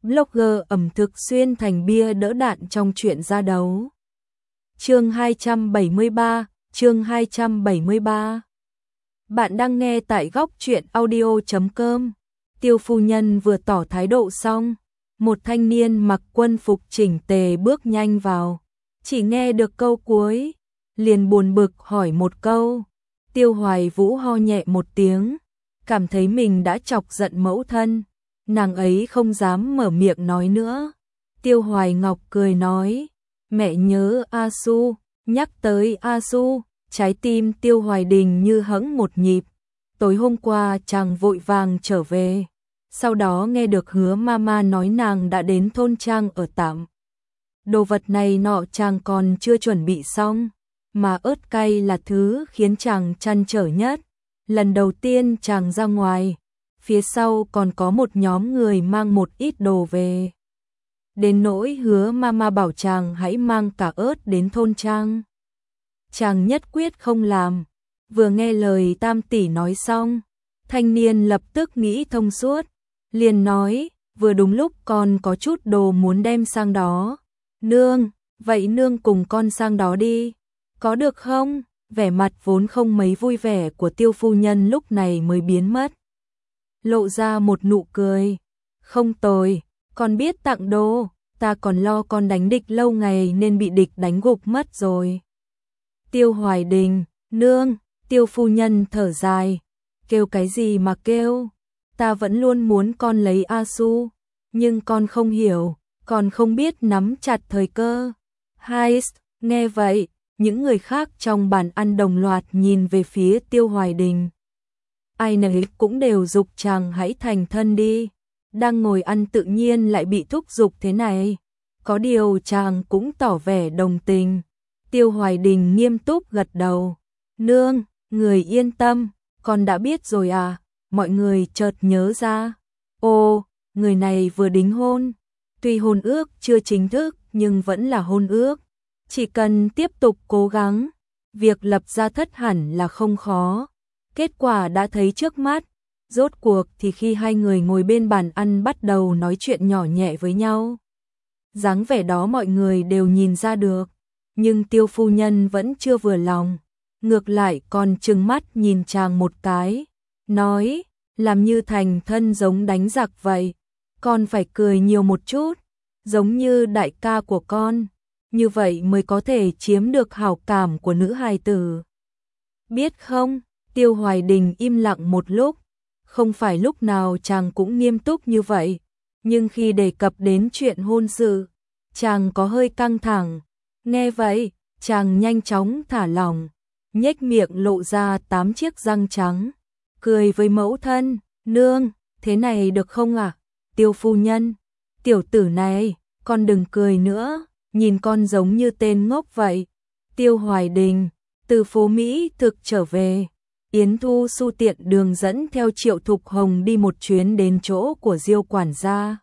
Blogger ẩm thực xuyên thành bia đỡ đạn trong chuyện ra đấu. Chương 273, chương 273. Bạn đang nghe tại góc truyện audio.com. Tiêu phu nhân vừa tỏ thái độ xong, một thanh niên mặc quân phục chỉnh tề bước nhanh vào. Chỉ nghe được câu cuối, liền buồn bực hỏi một câu. Tiêu Hoài Vũ ho nhẹ một tiếng, cảm thấy mình đã chọc giận mẫu thân. Nàng ấy không dám mở miệng nói nữa. Tiêu Hoài Ngọc cười nói, mẹ nhớ A Su. Nhắc tới A Su, trái tim Tiêu Hoài Đình như hẫng một nhịp. Tối hôm qua chàng vội vàng trở về, sau đó nghe được Hứa Mama nói nàng đã đến thôn trang ở tạm. Đồ vật này nọ chàng còn chưa chuẩn bị xong, mà ớt cay là thứ khiến chàng trăn trở nhất. Lần đầu tiên chàng ra ngoài, phía sau còn có một nhóm người mang một ít đồ về. Đến nỗi Hứa Mama bảo chàng hãy mang cả ớt đến thôn trang. Chàng nhất quyết không làm. Vừa nghe lời tam tỷ nói xong, thanh niên lập tức nghĩ thông suốt, liền nói, vừa đúng lúc con có chút đồ muốn đem sang đó. Nương, vậy nương cùng con sang đó đi, có được không? Vẻ mặt vốn không mấy vui vẻ của Tiêu phu nhân lúc này mới biến mất, lộ ra một nụ cười. Không tồi, con biết tặng đồ, ta còn lo con đánh địch lâu ngày nên bị địch đánh gục mất rồi. Tiêu Hoài Đình, nương. Tiêu phu nhân thở dài, kêu cái gì mà kêu, ta vẫn luôn muốn con lấy A Su, nhưng con không hiểu, con không biết nắm chặt thời cơ. Heist, nghe vậy, những người khác trong bàn ăn đồng loạt nhìn về phía Tiêu Hoài Đình. Ai nấy cũng đều giục chàng hãy thành thân đi, đang ngồi ăn tự nhiên lại bị thúc giục thế này. Có điều chàng cũng tỏ vẻ đồng tình. Tiêu Hoài Đình nghiêm túc gật đầu, nương, người yên tâm, con đã biết rồi à. Mọi người chợt nhớ ra, ô, người này vừa đính hôn, tuy hôn ước chưa chính thức nhưng vẫn là hôn ước, chỉ cần tiếp tục cố gắng, việc lập gia thất hẳn là không khó. Kết quả đã thấy trước mắt, rốt cuộc thì khi hai người ngồi bên bàn ăn bắt đầu nói chuyện nhỏ nhẹ với nhau. Dáng vẻ đó mọi người đều nhìn ra được, nhưng Tiêu phu nhân vẫn chưa vừa lòng. Ngược lại còn trừng mắt nhìn chàng một cái, nói, làm như thành thân giống đánh giặc vậy, con phải cười nhiều một chút, giống như đại ca của con, như vậy mới có thể chiếm được hảo cảm của nữ hài tử. Biết không? Tiêu Hoài Đình im lặng một lúc, không phải lúc nào chàng cũng nghiêm túc như vậy, nhưng khi đề cập đến chuyện hôn sự, chàng có hơi căng thẳng. Nghe vậy, chàng nhanh chóng thả lỏng, nhếch miệng lộ ra 8 chiếc răng trắng, cười với mẫu thân, nương, thế này được không ạ? Tiêu phu nhân, tiểu tử này, con đừng cười nữa, nhìn con giống như tên ngốc vậy. Tiêu Hoài Đình, từ phố Mỹ thực trở về, Yến Thu Xu tiện đường dẫn theo Triệu Thục Hồng đi một chuyến đến chỗ của Diêu quản gia.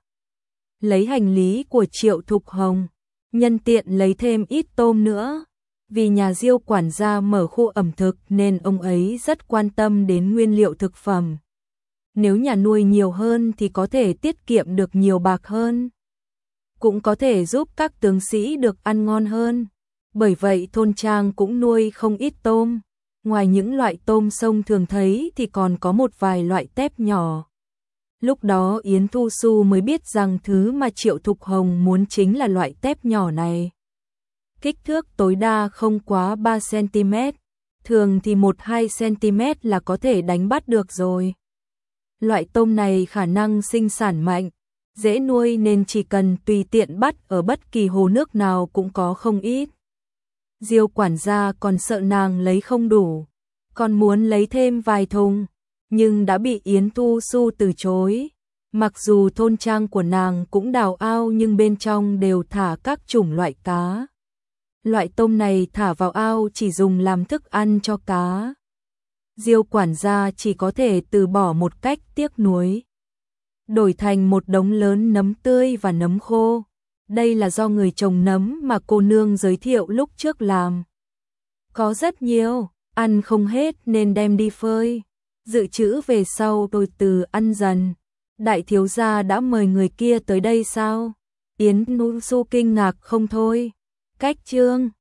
Lấy hành lý của Triệu Thục Hồng, nhân tiện lấy thêm ít tôm nữa. Vì nhà Diêu quản gia mở khu ẩm thực nên ông ấy rất quan tâm đến nguyên liệu thực phẩm. Nếu nhà nuôi nhiều hơn thì có thể tiết kiệm được nhiều bạc hơn, cũng có thể giúp các tướng sĩ được ăn ngon hơn. Bởi vậy thôn trang cũng nuôi không ít tôm. Ngoài những loại tôm sông thường thấy thì còn có một vài loại tép nhỏ. Lúc đó Yến Thu Xu mới biết rằng thứ mà Triệu Thục Hồng muốn chính là loại tép nhỏ này. Kích thước tối đa không quá 3cm, thường thì 1-2cm là có thể đánh bắt được rồi. Loại tôm này khả năng sinh sản mạnh, dễ nuôi nên chỉ cần tùy tiện bắt ở bất kỳ hồ nước nào cũng có không ít. Diêu quản gia còn sợ nàng lấy không đủ, còn muốn lấy thêm vài thùng, nhưng đã bị Yến Thu Xu từ chối. Mặc dù thôn trang của nàng cũng đào ao nhưng bên trong đều thả các chủng loại cá. Loại tôm này thả vào ao chỉ dùng làm thức ăn cho cá. Diêu quản gia chỉ có thể từ bỏ một cách tiếc nuối, đổi thành một đống lớn nấm tươi và nấm khô. Đây là do người trồng nấm mà cô nương giới thiệu lúc trước làm. Có rất nhiều, ăn không hết nên đem đi phơi, dự trữ về sau tôi từ ăn dần. Đại thiếu gia đã mời người kia tới đây sao? Yến Nu Du kinh ngạc không thôi. Cách chương